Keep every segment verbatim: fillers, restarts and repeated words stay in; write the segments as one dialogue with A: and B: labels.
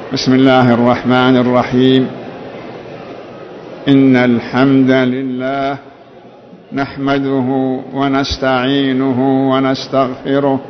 A: بسم الله الرحمن الرحيم. إن الحمد لله نحمده ونستعينه ونستغفره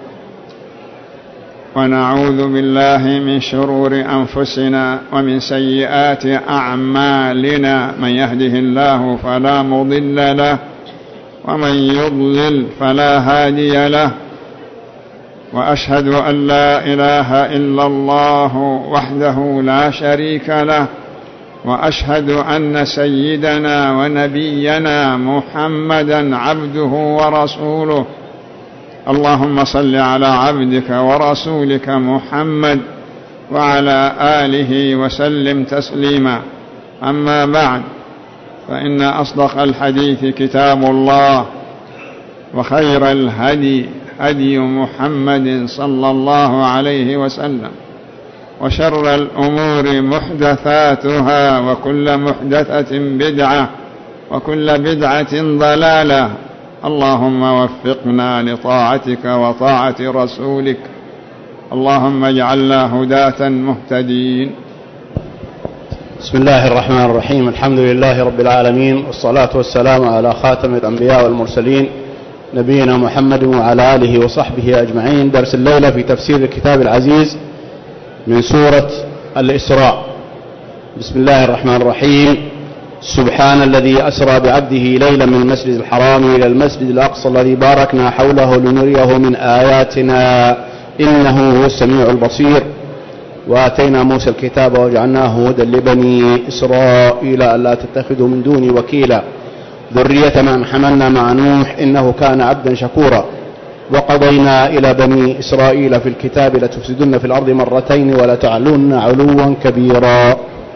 A: ونعوذ بالله من شرور أنفسنا ومن سيئات أعمالنا. من يهده الله فلا مضل له ومن يضلل فلا هادي له، وأشهد أن لا إله إلا الله وحده لا شريك له، وأشهد أن سيدنا ونبينا محمدا عبده ورسوله. اللهم صل على عبدك ورسولك محمد وعلى آله وسلم تسليما. أما بعد، فإن أصدق الحديث كتاب الله، وخير الهدي هدي محمد صلى الله عليه وسلم، وشر الأمور محدثاتها، وكل محدثة بدعة، وكل بدعة ضلالة. اللهم وفقنا لطاعتك وطاعة رسولك، اللهم اجعلنا هداة مهتدين.
B: بسم الله الرحمن الرحيم. الحمد لله رب العالمين، والصلاة والسلام على خاتم الأنبياء والمرسلين نبينا محمد وعلى آله وصحبه أجمعين. درس الليلة في تفسير الكتاب العزيز من سورة الإسراء. بسم الله الرحمن الرحيم. سبحان الذي أسرى بعبده ليلا من المسجد الحرام إلى المسجد الأقصى الذي باركنا حوله لنريه من آياتنا إنه هو السميع البصير. وآتينا موسى الكتاب وجعلناه هدى لبني إسرائيل ألا تتخذوا من دوني وكيلا ذرية من حملنا مع نوح إنه كان عبدا شكورا. وقضينا إلى بني إسرائيل في الكتاب لتفسدن في الأرض مرتين ولتعلن علوا كبيرا.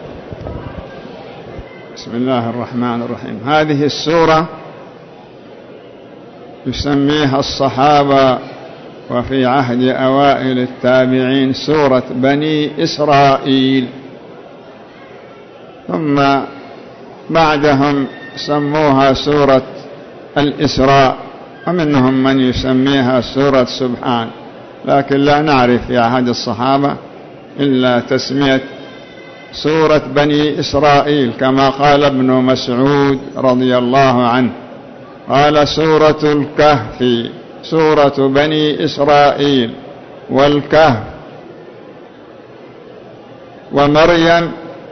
A: بسم الله الرحمن الرحيم. هذه السورة يسميها الصحابة وفي عهد أوائل التابعين سورة بني إسرائيل، ثم بعدهم سموها سورة الإسراء، ومنهم من يسميها سورة سبحان، لكن لا نعرف في عهد الصحابة إلا تسمية سورة بني إسرائيل، كما قال ابن مسعود رضي الله عنه، قال سورة الكهف سورة بني إسرائيل والكهف ومريم.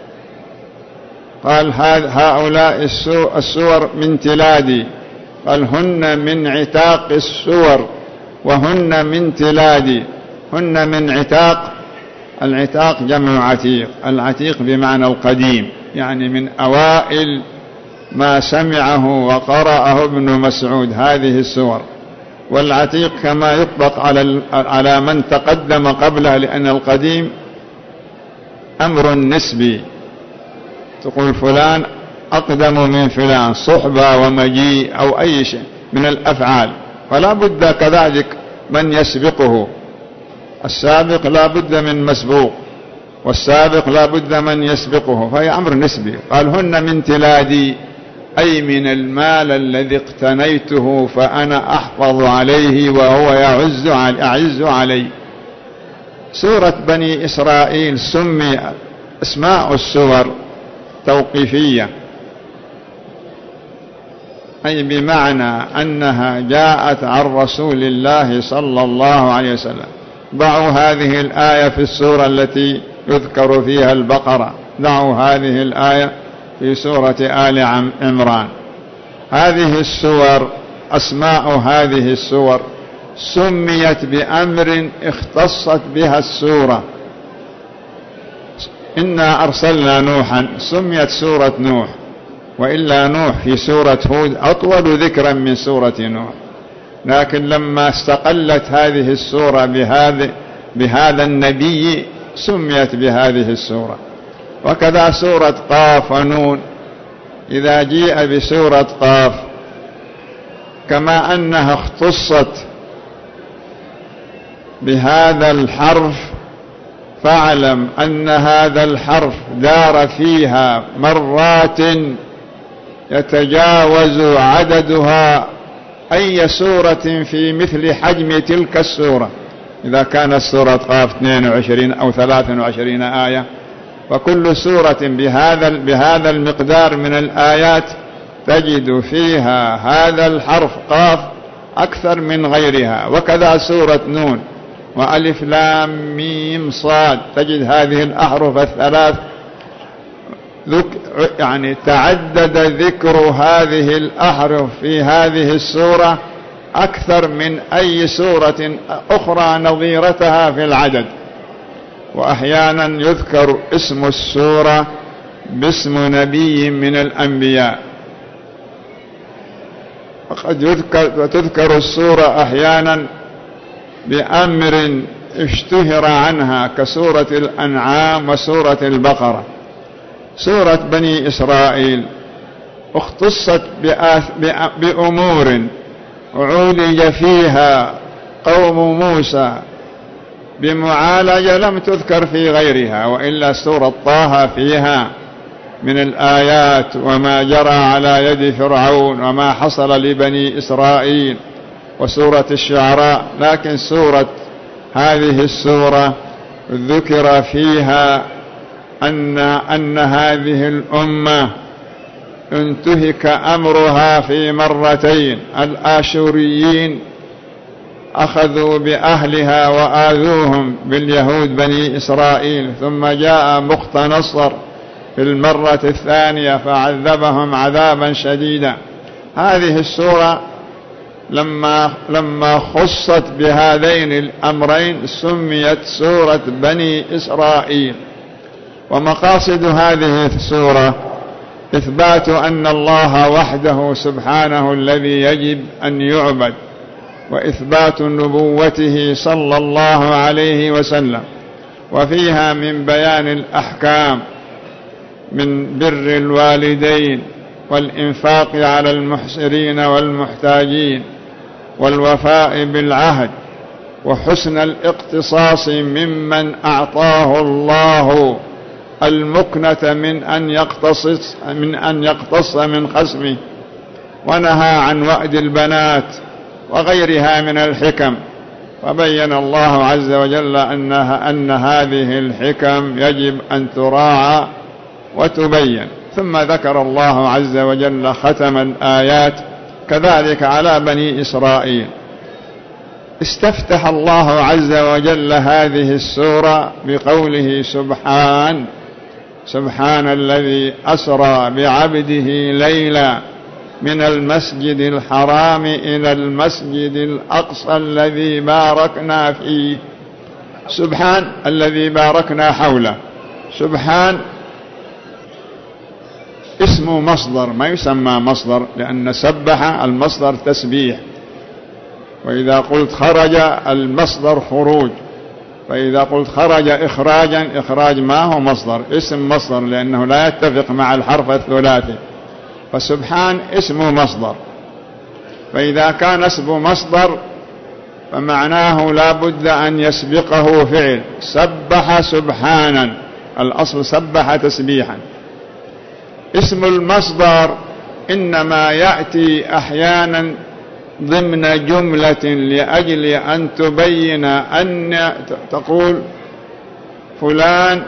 A: قال هؤلاء السور من تلادي، قال هن من عتاق السور وهن من تلادي. هن من عتاق، العتاق جمع عتيق، العتيق بمعنى القديم، يعني من أوائل ما سمعه وقرأه ابن مسعود هذه السور. والعتيق كما يطلق على على من تقدم قبله، لأن القديم أمر نسبي، تقول فلان أقدم من فلان، صحبة ومجيء أو أي شيء من الأفعال، فلا بد كذلك من يسبقه. السابق لا بد من مسبوق، والسابق لا بد من يسبقه، فهي أمر نسبي. قال هن من تلادي، أي من المال الذي اقتنيته فأنا أحفظ عليه وهو يعز أعز علي. سورة بني إسرائيل سمي اسماء السور توقيفية، أي بمعنى أنها جاءت عن رسول الله صلى الله عليه وسلم. ضعوا هذه الآية في السورة التي يذكر فيها البقرة، ضعوا هذه الآية في سورة آل عمران. هذه السور، أسماء هذه السور سميت بأمر اختصت بها السورة. إنا أرسلنا نوحا سميت سورة نوح، وإلا نوح في سورة هود أطول ذكرا من سورة نوح، لكن لما استقلت هذه السورة بهذا بهذا النبي سميت بهذه السورة. وكذا سورة قاف ونون، إذا جيء بسورة قاف كما أنها اختصت بهذا الحرف، فاعلم أن هذا الحرف دار فيها مرات يتجاوز عددها أي سورة في مثل حجم تلك السورة. إذا كانت سورة قاف اثنين وعشرين أو ثلاث وعشرين آية، فكل سورة بهذا بهذا المقدار من الآيات تجد فيها هذا الحرف قاف أكثر من غيرها. وكذا سورة نون وألف لام ميم صاد تجد هذه الأحرف الثلاث يعني تعدد ذكر هذه الأحرف في هذه السورة أكثر من أي سورة أخرى نظيرتها في العدد. وأحيانا يذكر اسم السورة باسم نبي من الأنبياء، وقد يذكر تذكر السورة أحيانا بأمر اشتهر عنها كسورة الأنعام وسورة البقرة. سورة بني إسرائيل اختصت بأمور عولج فيها قوم موسى بمعالجة لم تذكر في غيرها، وإلا سورة طه فيها من الآيات وما جرى على يد فرعون وما حصل لبني إسرائيل، وسورة الشعراء. لكن سورة هذه السورة ذكر فيها أن, أن هذه الأمة انتهك أمرها في مرتين. الآشوريين أخذوا بأهلها وآذوهم باليهود بني إسرائيل، ثم جاء بختنصر في المرة الثانية فعذبهم عذابا شديدا. هذه السورة لما, لما خصت بهذين الأمرين سميت سورة بني إسرائيل. ومقاصد هذه السورة إثبات أن الله وحده سبحانه الذي يجب أن يعبد، وإثبات نبوته صلى الله عليه وسلم. وفيها من بيان الأحكام من بر الوالدين والإنفاق على المحسرين والمحتاجين والوفاء بالعهد وحسن الاقتصاص ممن أعطاه الله المكنة من أن يقتص من أن يقتص من خصمه، ونهى عن وأد البنات وغيرها من الحكم. وبين الله عز وجل أنها أن هذه الحكم يجب أن تراعى وتبين. ثم ذكر الله عز وجل ختم الآيات كذلك على بني إسرائيل. استفتح الله عز وجل هذه السورة بقوله سبحان سبحان الذي أسرى بعبده ليلا من المسجد الحرام إلى المسجد الأقصى الذي باركنا فيه. سبحان الذي باركنا حوله. سبحان اسم مصدر، ما يسمى مصدر، لأن سبح المصدر تسبيح، وإذا قلت خرج المصدر خروج، فإذا قلت خرج إخراجا إخراج ما هو مصدر، اسم مصدر لأنه لا يتفق مع الحرف الثلاثي. فسبحان اسم مصدر، فإذا كان اسم مصدر فمعناه لا بد أن يسبقه فعل. سبح سبحانا، الأصل سبح تسبيحا. اسم المصدر إنما يأتي أحيانا ضمن جملة لأجل أن تبين أن تقول فلان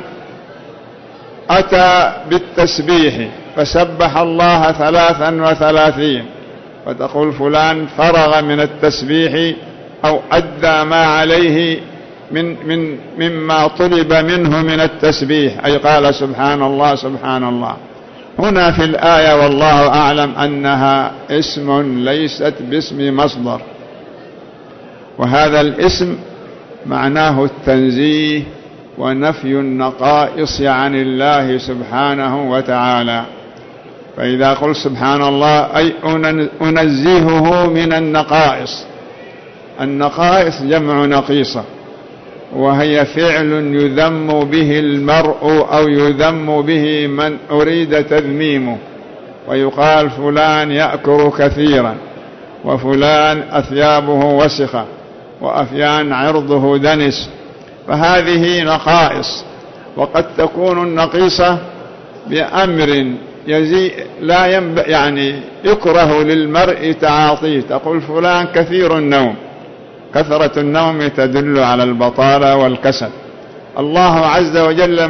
A: أتى بالتسبيح فسبح الله ثلاثا وثلاثين، فتقول فلان فرغ من التسبيح أو أدى ما عليه من من مما طلب منه من التسبيح، أي قال سبحان الله سبحان الله. هنا في الآية والله أعلم أنها اسم ليست باسم مصدر، وهذا الاسم معناه التنزيه ونفي النقائص عن الله سبحانه وتعالى. فإذا قلت سبحان الله أي أنزهه من النقائص. النقائص جمع نقيصة، وهي فعل يذم به المرء أو يذم به من أريد تذميمه، ويقال فلان يأكل كثيرا، وفلان أثيابه وسخة، وأفيان عرضه دنس. فهذه نقائص، وقد تكون النقيصة بأمر يزي لا ينب يعني يكره للمرء تعاطيه. تقول فلان كثير النوم، كثرة النوم تدل على البطالة والكسل. الله عز وجل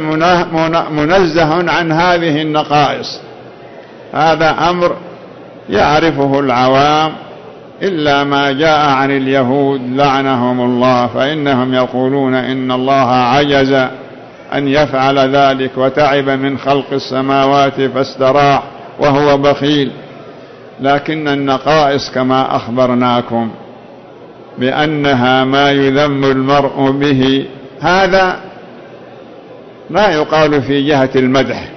A: منزه عن هذه النقائص. هذا أمر يعرفه العوام، إلا ما جاء عن اليهود لعنهم الله، فإنهم يقولون إن الله عجز أن يفعل ذلك وتعب من خلق السماوات فاستراح وهو بخيل. لكن النقائص كما أخبرناكم بأنها ما يذم المرء به، هذا لا يقال في جهة المدح،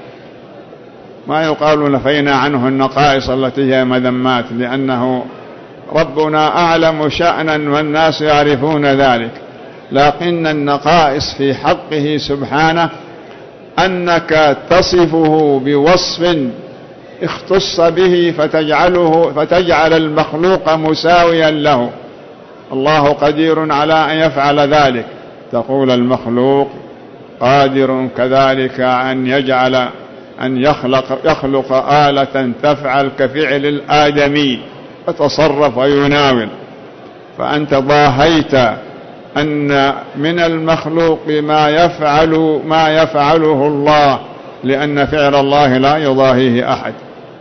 A: ما يقال نفينا عنه النقائص التي هي مذمات، لأنه ربنا أعلم شأنا والناس يعرفون ذلك. لكن النقائص في حقه سبحانه أنك تصفه بوصف اختص به فتجعله فتجعل المخلوق مساويا له. الله قدير على أن يفعل ذلك، تقول المخلوق قادر كذلك أن يجعل أن يخلق, يخلق آلة تفعل كفعل الآدمي فتصرف ويناول. فأنت ضاهيت أن من المخلوق ما يفعل ما يفعله الله، لأن فعل الله لا يضاهيه أحد.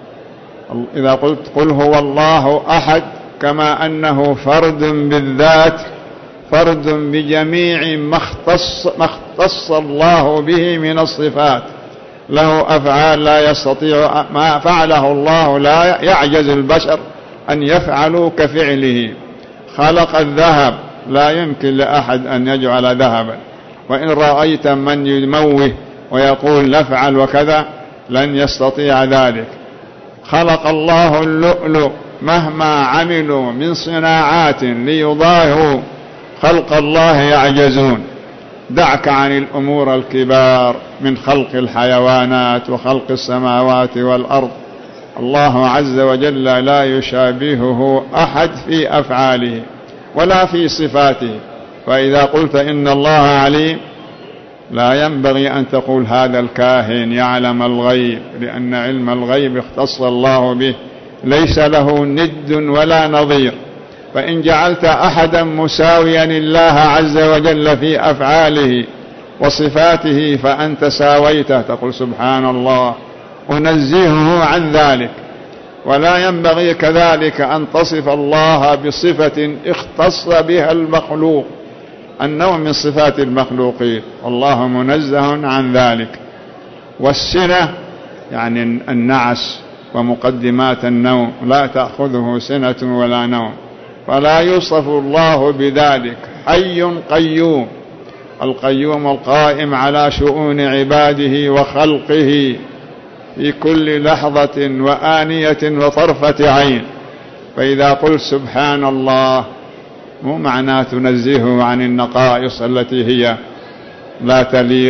A: إذا قلت قل هو الله أحد، كما أنه فرد بالذات، فرد بجميع ما اختص, ما اختص الله به من الصفات، له أفعال لا يستطيع ما فعله الله، لا يعجز البشر أن يفعلوا كفعله. خلق الذهب، لا يمكن لأحد أن يجعل ذهبا، وإن رأيت من يموه ويقول نفعل وكذا لن يستطيع ذلك. خلق الله اللؤلؤ، مهما عملوا من صناعات ليضاهوا خلق الله يعجزون. دعك عن الأمور الكبار من خلق الحيوانات وخلق السماوات والأرض. الله عز وجل لا يشابهه أحد في أفعاله ولا في صفاته. فإذا قلت إن الله عليم، لا ينبغي أن تقول هذا الكاهن يعلم الغيب، لأن علم الغيب اختص الله به، ليس له ند ولا نظير. فإن جعلت أحدا مساويا الله عز وجل في أفعاله وصفاته فأنت ساويته، تقول سبحان الله أنزهه عن ذلك. ولا ينبغي كذلك أن تصف الله بصفة اختص بها المخلوق، النوم من صفات المخلوقين، والله منزه عن ذلك. والسنة يعني النعس ومقدمات النوم، لا تأخذه سنة ولا نوم، فلا يوصف الله بذلك. حي قيوم، القيوم القائم على شؤون عباده وخلقه في كل لحظة وآنية وطرفة عين. فإذا قلت سبحان الله، مو معناه تنزهه عن النقائص التي هي لا تليق،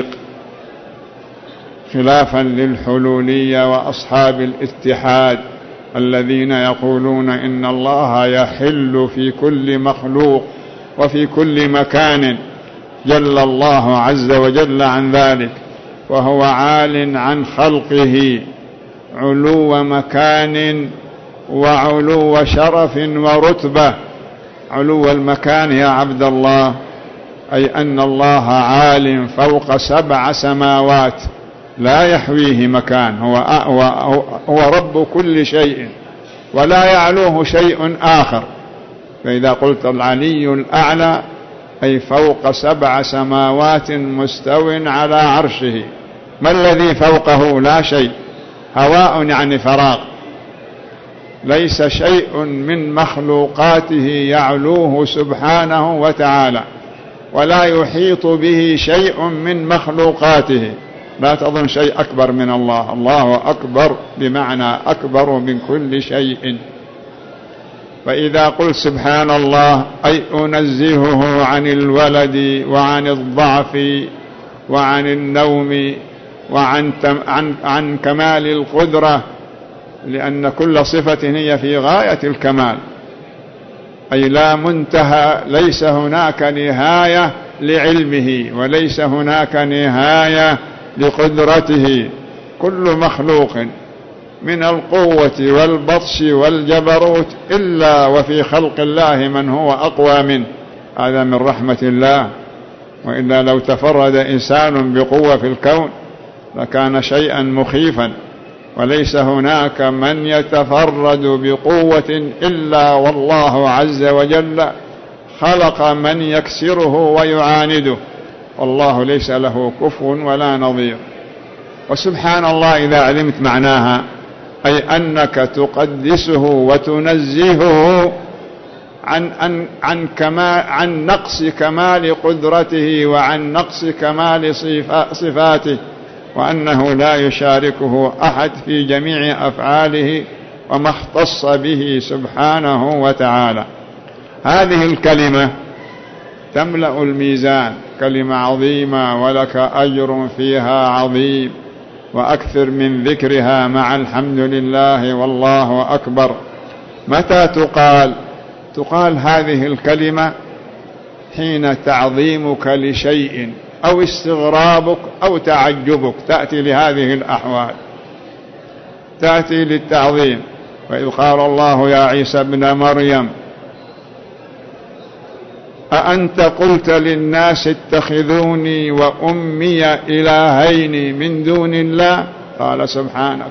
A: خلافا للحلولية وأصحاب الاتحاد الذين يقولون إن الله يحل في كل مخلوق وفي كل مكان. جل الله عز وجل عن ذلك، وهو عال عن خلقه علو مكان وعلو شرف ورتبة. علو المكان يا عبد الله أي أن الله عال فوق سبع سماوات لا يحويه مكان، هو, هو, هو رب كل شيء ولا يعلوه شيء آخر. فإذا قلت العلي الأعلى أي فوق سبع سماوات مستو على عرشه. ما الذي فوقه؟ لا شيء، هواء يعني فراغ، ليس شيء من مخلوقاته يعلوه سبحانه وتعالى، ولا يحيط به شيء من مخلوقاته. لا تظن شيء أكبر من الله، الله أكبر بمعنى أكبر من كل شيء. فإذا قلت سبحان الله أي أنزهه عن الولد وعن الضعف وعن النوم وعن عن عن كمال القدرة، لأن كل صفة هي في غاية الكمال، أي لا منتهى، ليس هناك نهاية لعلمه وليس هناك نهاية لقدرته. كل مخلوق من القوة والبطش والجبروت إلا وفي خلق الله من هو أقوى منه. هذا من رحمة الله وإلا لو تفرد إنسان بقوة في الكون لكان شيئا مخيفا، وليس هناك من يتفرد بقوة إلا والله عز وجل خلق من يكسره ويعانده، والله ليس له كفو ولا نظير. وسبحان الله إذا علمت معناها، أي أنك تقدسه وتنزهه عن, عن, عن, كمال عن نقص كمال قدرته وعن نقص كمال صفاته، وأنه لا يشاركه أحد في جميع أفعاله وما اختص به سبحانه وتعالى. هذه الكلمة تملأ الميزان، كلمة عظيمة ولك أجر فيها عظيم، وأكثر من ذكرها مع الحمد لله والله أكبر. متى تقال؟ تقال هذه الكلمة حين تعظيمك لشيء أو استغرابك أو تعجبك، تأتي لهذه الأحوال، تأتي للتعظيم. وإذ قال الله يا عيسى ابن مريم أأنت قلت للناس اتخذوني وأمي إلهين من دون الله؟ قال سبحانك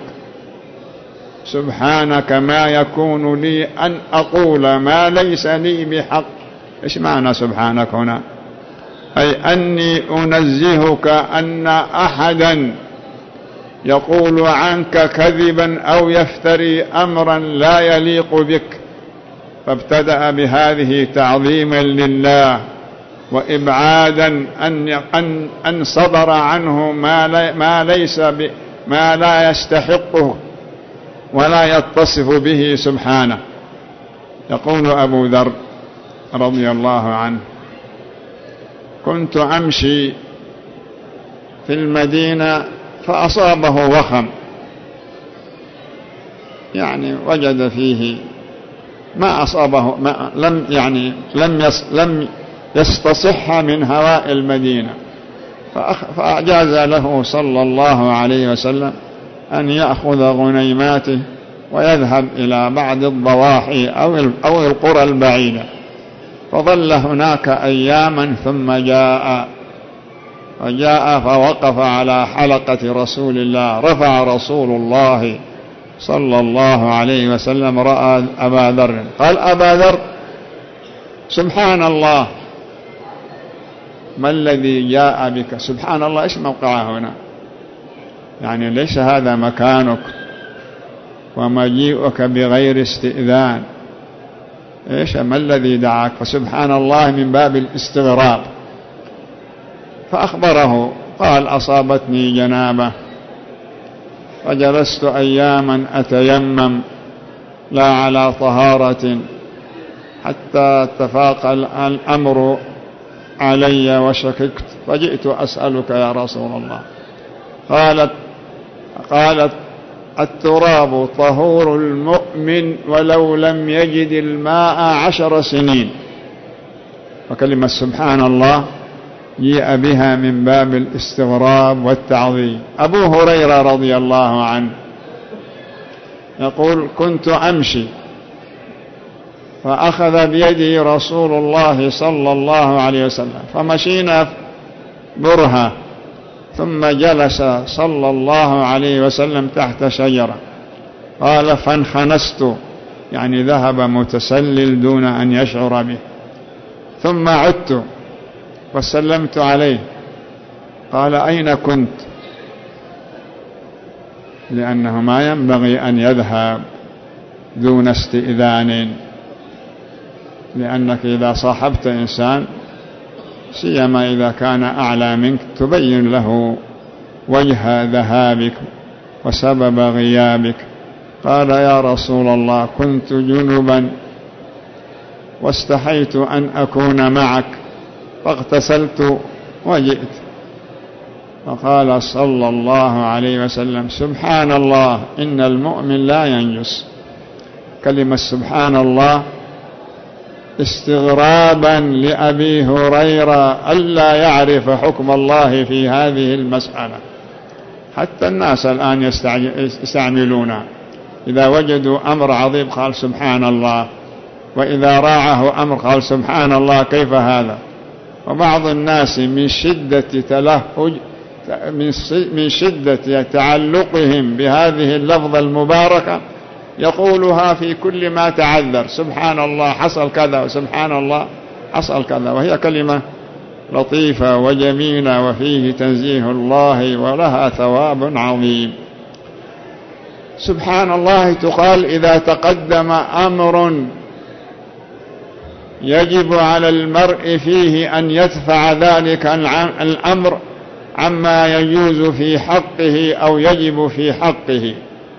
A: سبحانك ما يكون لي أن أقول ما ليس لي بحق. إيش معنى سبحانك هنا؟ أي أني أنزهك أن أحدا يقول عنك كذبا أو يفتري أمرا لا يليق بك. فابتدأ بهذه تعظيما لله وإبعادا أن أن أن صدر عنه ما لا ما ليس ما لا يستحقه ولا يتصف به سبحانه. يقول أبو ذر رضي الله عنه: كنت أمشي في المدينة فأصابه وخم، يعني وجد فيه ما أصابه ما لم يعني لم يس لم يستصح من هواء المدينة، فأجاز له صلى الله عليه وسلم أن يأخذ غنيماته ويذهب إلى بعض الضواحي أو أو القرى البعيدة. فظل هناك أياما ثم جاء فجاء فوقف على حلقة رسول الله. رفع رسول الله صلى الله عليه وسلم رأى أبا ذر، قال: أبا ذر، سبحان الله، ما الذي جاء بك؟ سبحان الله، إيش موقعه هنا؟ يعني ليس هذا مكانك ومجيئك بغير استئذان، إيش ما الذي دعاك؟ فسبحان الله من باب الاستغراب. فأخبره، قال: أصابتني جنابة فجلست أياما أتيمم لا على طهارة حتى تفاق الأمر علي وشككت فجئت أسألك يا رسول الله. قالت قالت التراب طهور المؤمن ولو لم يجد الماء عشر سنين. وكلمة سبحان الله جيء بها من باب الاستغراب والتعظيم. أبو هريرة رضي الله عنه يقول: كنت أمشي فأخذ بيدي رسول الله صلى الله عليه وسلم فمشينا برهة، ثم جلس صلى الله عليه وسلم تحت شجرة. قال: فانخنست، يعني ذهب متسلل دون أن يشعر به. ثم عدت وسلمت عليه. قال: أين كنت؟ لأنه ما ينبغي أن يذهب دون استئذان، لأنك إذا صاحبت إنسان سيما إذا كان أعلى منك تبين له وجه ذهابك وسبب غيابك. قال: يا رسول الله، كنت جنبا واستحيت أن أكون معك فاغتسلت وجئت. فقال صلى الله عليه وسلم: سبحان الله، إن المؤمن لا ينجس. كلمة سبحان الله استغرابا لأبي هريرة ألا يعرف حكم الله في هذه المسألة. حتى الناس الآن يستعملونها، إذا وجدوا أمر عظيم قال سبحان الله، وإذا راعه أمر قال سبحان الله. كيف هذا؟ وبعض الناس من شدة تلهج من شدة تعلقهم بهذه اللفظة المباركة يقولها في كل ما تعذر: سبحان الله حصل كذا، وسبحان الله حصل كذا، وهي كلمة لطيفة وجميلة وفيه تنزيه الله ولها ثواب عظيم. سبحان الله تقال إذا تقدم أمر يجب على المرء فيه أن يدفع ذلك الأمر عما يجوز في حقه أو يجب في حقه،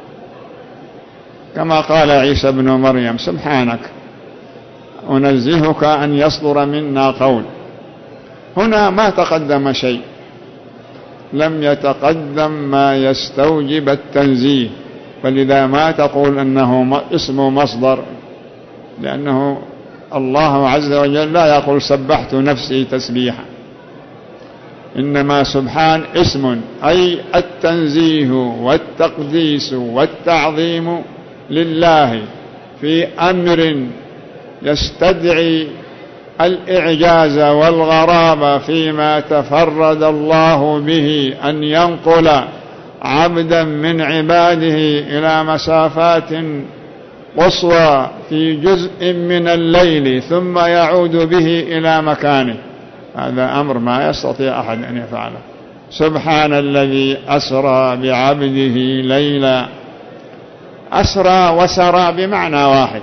A: كما قال عيسى بن مريم: سبحانك أنزهك أن يصدر منا قول. هنا ما تقدم شيء، لم يتقدم ما يستوجب التنزيه، فلذا ما تقول أنه اسم مصدر، لأنه الله عز وجل لا يقول سبحت نفسي تسبيحا، إنما سبحان اسم، أي التنزيه والتقديس والتعظيم لله في أمر يستدعي الإعجاز والغرابة فيما تفرد الله به، أن ينقل عبدا من عباده إلى مسافات قصوى في جزء من الليل ثم يعود به إلى مكانه. هذا أمر ما يستطيع أحد أن يفعله. سبحان الذي أسرى بعبده ليلا. أسرى وسرى بمعنى واحد.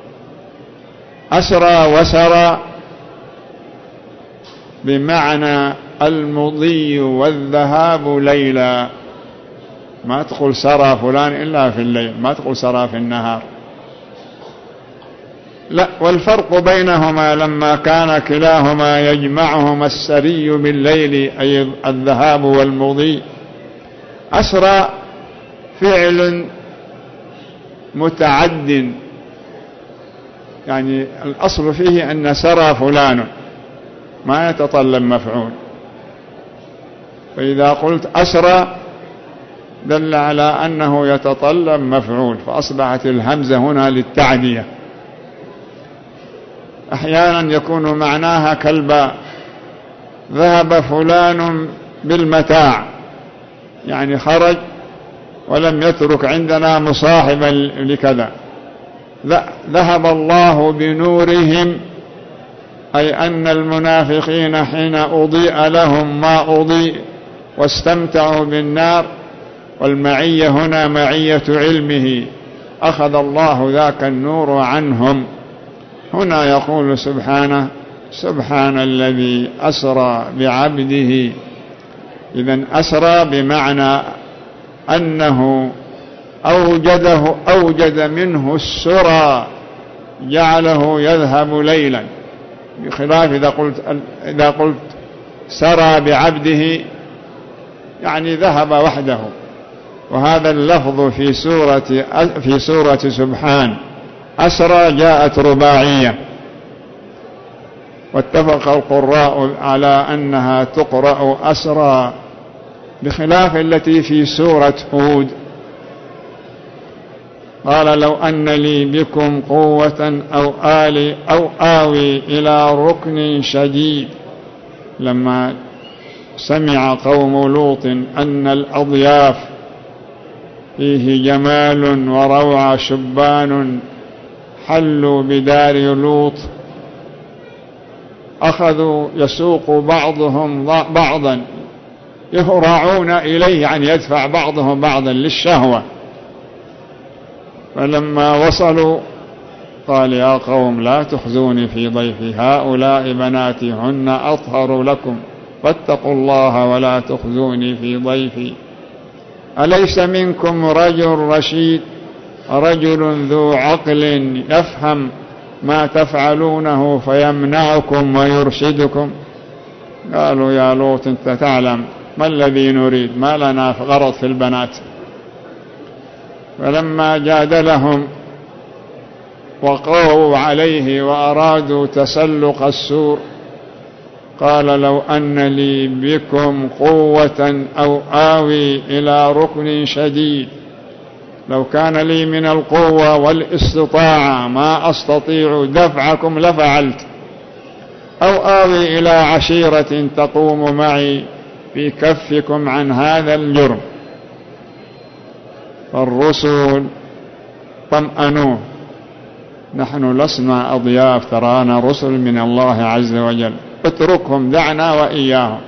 A: أسرى وسرى بمعنى المضي والذهاب ليلا، ما تقول سرى فلان إلا في الليل، ما تقول سرى في النهار، لا. والفرق بينهما لما كان كلاهما يجمعهما السري بالليل أي الذهاب والمضي، أسرى فعل متعد، يعني الأصل فيه أن سرى فلان، ما يتطلب مفعول، فإذا قلت أسرى دل على أنه يتطلب مفعول، فأصبحت الهمزة هنا للتعدية. أحيانا يكون معناها كالباء: ذهب فلان بالمتاع، يعني خرج ولم يترك عندنا مصاحبا لكذا. ذهب الله بنورهم، أي أن المنافقين حين أضيء لهم ما أضيء واستمتعوا بالنار، والمعية هنا معية علمه، أخذ الله ذاك النور عنهم. هنا يقول سبحانه: سبحان الذي أسرى بعبده. إذن أسرى بمعنى أنه أوجده أوجد منه السرى، جعله يذهب ليلا، بخلاف إذا قلت إذا قلت سرى بعبده يعني ذهب وحده. وهذا اللفظ في سورة في سورة سبحان أسرى جاءت رباعية، واتفق القراء على أنها تقرأ أسرى، بخلاف التي في سورة هود: قال لو أن لي بكم قوة أو آلي أو آوي إلى ركن شديد. لما سمع قوم لوط أن الأضياف فيه جمال وروعة شبان حلوا بدار لوط، أخذوا يسوق بعضهم بعضا، يهرعون إليه، يعني يدفع بعضهم بعضا للشهوة. فلما وصلوا قال: يا قوم لا تخزوني في ضيفي، هؤلاء بناتي هن أطهر لكم، فاتقوا الله ولا تخزوني في ضيفي. أليس منكم رجل رشيد، رجل ذو عقل يفهم ما تفعلونه فيمنعكم ويرشدكم؟ قالوا: يا لوط أنت تعلم ما الذي نريد، ما لنا غرض في البنات. فلما جادلهم وقووا عليه وأرادوا تسلق السور قال: لو أن لي بكم قوة أو آوي إلى ركن شديد، لو كان لي من القوة والاستطاعة ما أستطيع دفعكم لفعلت، أو آوي إلى عشيرة تقوم معي في كفكم عن هذا الجرم. فالرسل طمأنوه: نحن لسنا أضياف، ترانا رسل من الله عز وجل، اتركهم، دعنا وإياهم.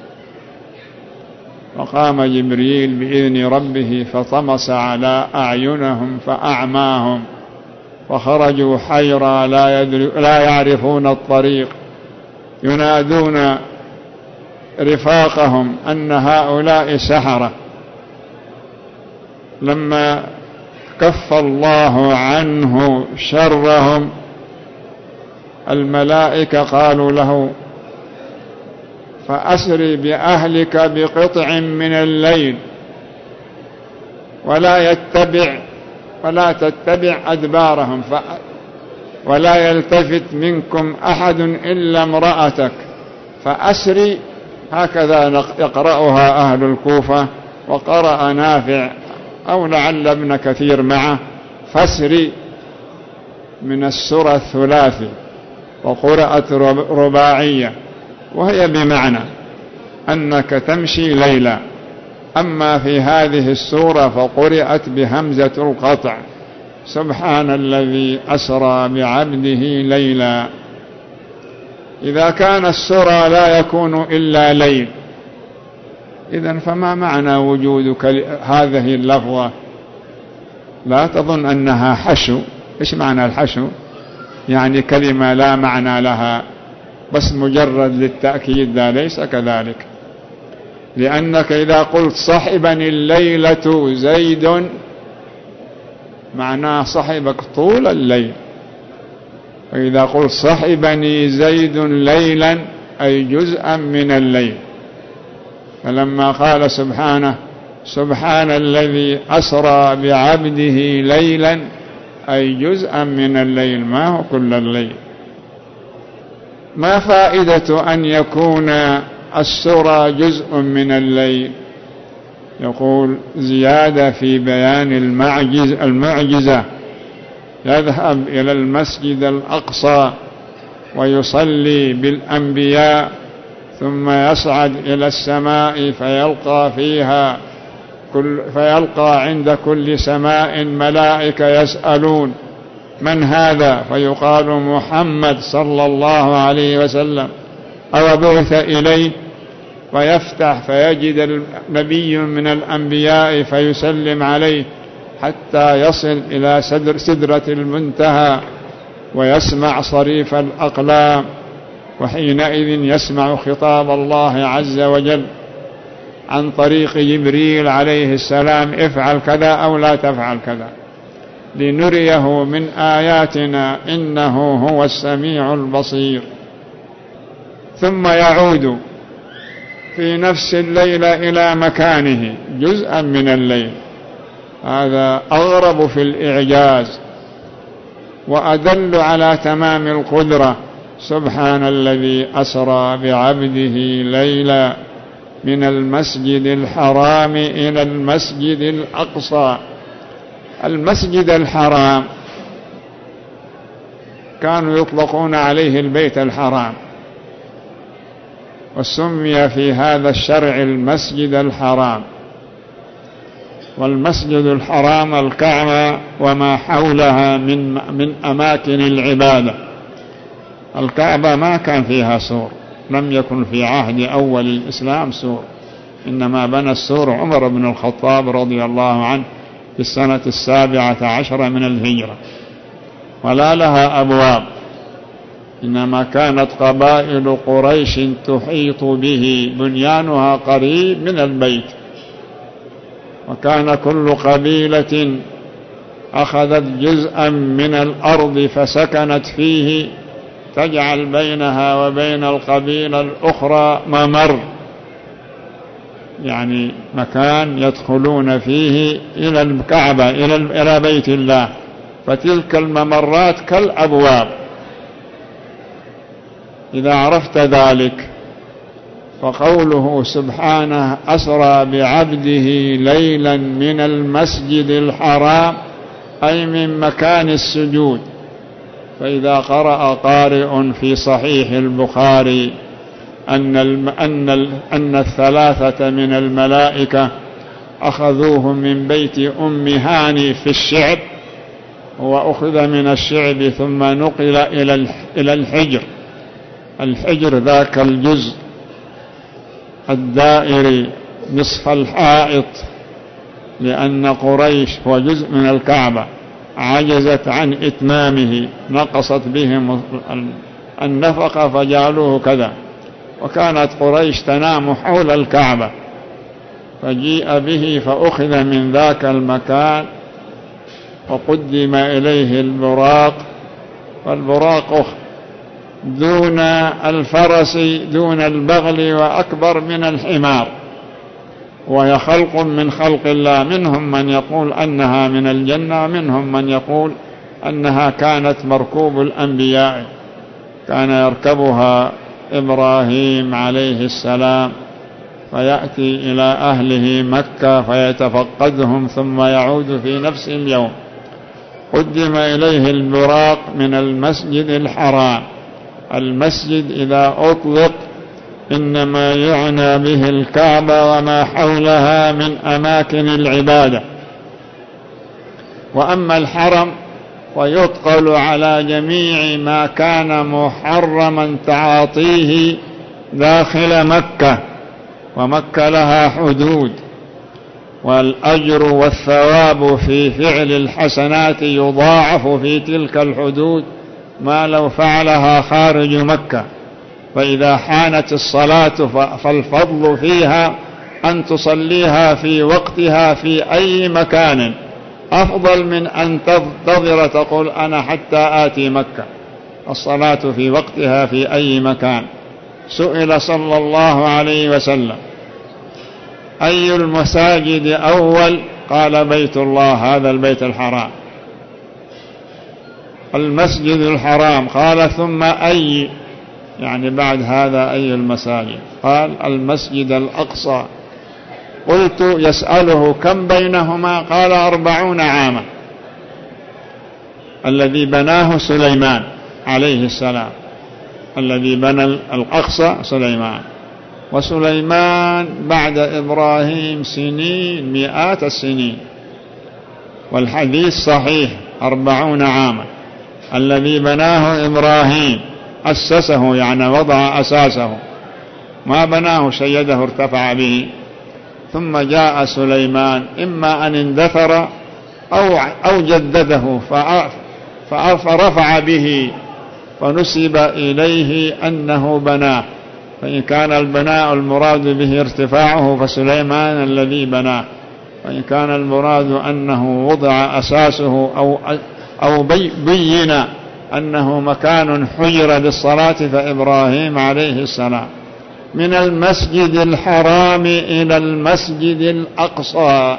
A: فقام جبريل بإذن ربه فطمس على أعينهم فأعماهم، فخرجوا حيرى لا, لا يعرفون الطريق، ينادون رفاقهم أن هؤلاء سحرة. لما كف الله عنه شرهم الملائكة قالوا له: فأسر بأهلك بقطع من الليل ولا يتبع ولا تتبع أدبارهم ولا يلتفت منكم أحد إلا امرأتك. فأسري، هكذا يقرأها أهل الكوفة، وقرأ نافع أو لعل ابن كثير معه: فاسري، من السورة الثلاثي، وقرأت رباعية، وهي بمعنى أنك تمشي ليلا. أما في هذه السورة فقرأت بهمزة القطع: سبحان الذي أسرى بعبده ليلا. إذا كان السرى لا يكون إلا ليل، إذن فما معنى وجود هذه اللفظة؟ لا تظن أنها حشو. إيش معنى الحشو؟ يعني كلمة لا معنى لها، بس مجرد للتأكيد. لا، ليس كذلك، لأنك إذا قلت صحبني الليلة زيد معناه صحبك طول الليل، وإذا قلت صحبني زيد ليلا أي جزءا من الليل. فلما قال سبحانه: سبحان الذي أسرى بعبده ليلا أي جزءا من الليل، ما هو كل الليل. ما فائدة أن يكون السرى جزء من الليل؟ يقول: زيادة في بيان المعجز المعجزة. يذهب إلى المسجد الأقصى ويصلي بالأنبياء، ثم يصعد إلى السماء فيلقى فيها كل فيلقى عند كل سماء ملائكة يسألون: من هذا؟ فيقال: محمد صلى الله عليه وسلم، أو بعث إليه، فيفتح فيجد نبي من الأنبياء فيسلم عليه حتى يصل إلى سدر سدرة المنتهى ويسمع صريف الأقلام، وحينئذ يسمع خطاب الله عز وجل عن طريق جبريل عليه السلام: افعل كذا أو لا تفعل كذا، لنريه من آياتنا إنه هو السميع البصير. ثم يعود في نفس الليلة إلى مكانه جزءا من الليل. هذا أغرب في الإعجاز وأدل على تمام القدرة. سبحان الذي أسرى بعبده ليلا من المسجد الحرام إلى المسجد الأقصى. المسجد الحرام كانوا يطلقون عليه البيت الحرام، وسمي في هذا الشرع المسجد الحرام. والمسجد الحرام الكعبة وما حولها من من أماكن العبادة. الكعبة ما كان فيها سور، لم يكن في عهد أول الإسلام سور، إنما بنى السور عمر بن الخطاب رضي الله عنه في السنة السابعة عشرة من الهجرة، ولا لها أبواب، إنما كانت قبائل قريش تحيط به، بنيانها قريب من البيت، وكان كل قبيلة أخذت جزءا من الأرض فسكنت فيه، تجعل بينها وبين القبيلة الأخرى ممر، يعني مكان يدخلون فيه إلى الكعبة إلى بيت الله، فتلك الممرات كالأبواب. إذا عرفت ذلك فقوله سبحانه أسرى بعبده ليلا من المسجد الحرام أي من مكان السجود، فإذا قرأ قارئ في صحيح البخاري أن أن أن الثلاثة من الملائكة أخذوه من بيت أم هاني في الشعب، وأخذ من الشعب ثم نقل إلى الحجر. الحجر ذاك الجزء الدائري نصف الحائط، لأن قريش هو جزء من الكعبة عجزت عن إتمامه، نقصت بهم النفقة فجعلوه كذا، وكانت قريش تنام حول الكعبة، فجيء به فأخذ من ذاك المكان وقدم إليه البراق، فالبراق دون الفرس دون البغل وأكبر من الحمار، وهي خلق من خلق الله، منهم من يقول أنها من الجنة، ومنهم من يقول أنها كانت مركوب الأنبياء، كان يركبها إبراهيم عليه السلام فيأتي إلى أهله مكة فيتفقدهم ثم يعود في نفس اليوم. قدم إليه البراق من المسجد الحرام. المسجد إذا أطلق إنما يعنى به الكعبة وما حولها من أماكن العبادة، وأما الحرم فيطقل على جميع ما كان محرما تعاطيه داخل مكة، ومكة لها حدود، والأجر والثواب في فعل الحسنات يضاعف في تلك الحدود ما لو فعلها خارج مكة. فإذا حانت الصلاة فالفضل فيها أن تصليها في وقتها في أي مكان، أفضل من أن تنتظر تقول أنا حتى آتي مكة. الصلاة في وقتها في أي مكان. سئل صلى الله عليه وسلم أي المساجد أول؟ قال بيت الله، هذا البيت الحرام، المسجد الحرام. قال ثم أي؟ يعني بعد هذا أي المساجد؟ قال المسجد الأقصى. قلت يسأله كم بينهما؟ قال أربعون عاما. الذي بناه سليمان عليه السلام، الذي بنى الأقصى سليمان، وسليمان بعد إبراهيم سنين، مئات السنين، والحديث صحيح أربعون عاما. الذي بناه إبراهيم أسسه، يعني وضع أساسه، ما بناه شيده ارتفع به. ثم جاء سليمان، إما أن اندثر أو, أو جدده فرفع به فنسب إليه أنه بناه. فإن كان البناء المراد به ارتفاعه فسليمان الذي بناه، وإن كان المراد أنه وضع أساسه أو, أو بين أنه مكان حجر للصلاة فإبراهيم عليه السلام. من المسجد الحرام إلى المسجد الأقصى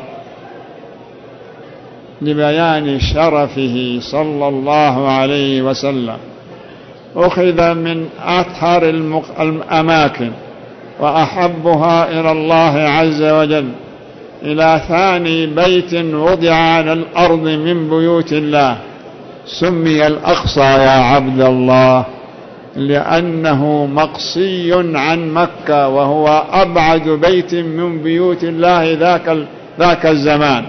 A: لبيان شرفه صلى الله عليه وسلم. أخذ من أطهر الأماكن وأحبها إلى الله عز وجل إلى ثاني بيت وضع على الأرض من بيوت الله، سمي الأقصى يا عبد الله لأنه مقصي عن مكة، وهو أبعد بيت من بيوت الله ذاك ذاك الزمان.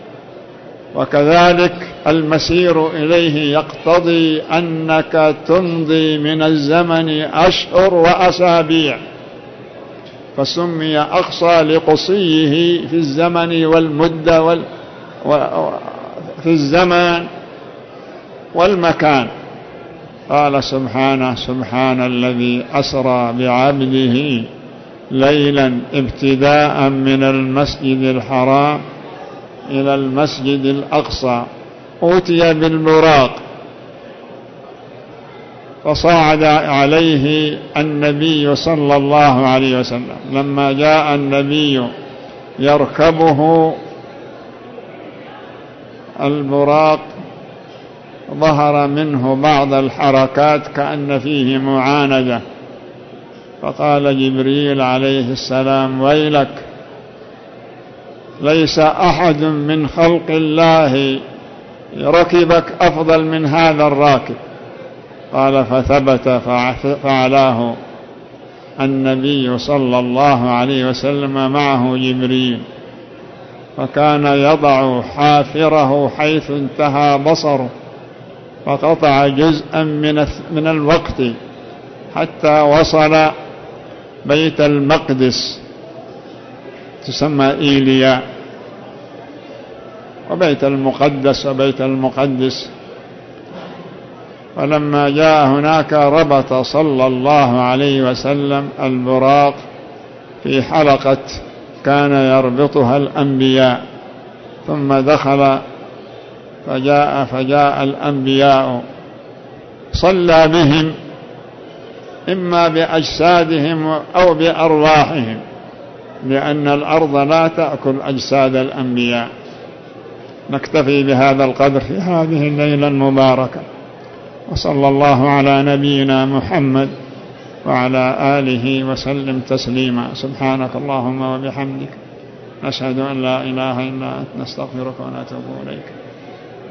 A: وكذلك المسير إليه يقتضي أنك تمضي من الزمن أشهر وأسابيع، فسمي أقصى لقصيه في الزمن والمدة وال... في الزمان والمكان. قال سبحانه: سبحان الذي أسرى بعبده ليلا ابتداء من المسجد الحرام إلى المسجد الأقصى. أوتي بالبراق فصعد عليه النبي صلى الله عليه وسلم. لما جاء النبي يركبه البراق ظهر منه بعض الحركات كأن فيه معاندة، فقال جبريل عليه السلام: ويلك، ليس أحد من خلق الله ركبك أفضل من هذا الراكب. قال فثبت فعلاه النبي صلى الله عليه وسلم معه جبريل، فكان يضع حافره حيث انتهى بصره، فقطع جزءا من من الوقت حتى وصل بيت المقدس تسمى إيليا، وبيت المقدس وبيت المقدس. فلما جاء هناك ربط صلى الله عليه وسلم البراق في حلقة كان يربطها الأنبياء، ثم دخل فجاء فجاء الأنبياء صلى بهم إما بأجسادهم أو بأرواحهم، لأن الأرض لا تأكل أجساد الأنبياء. نكتفي بهذا القدر في هذه الليلة المباركة، وصلى الله على نبينا محمد وعلى آله وسلم تسليما. سبحانك اللهم وبحمدك، نشهد أن لا إله إلا أنت، نستغفرك ونتوب إليك.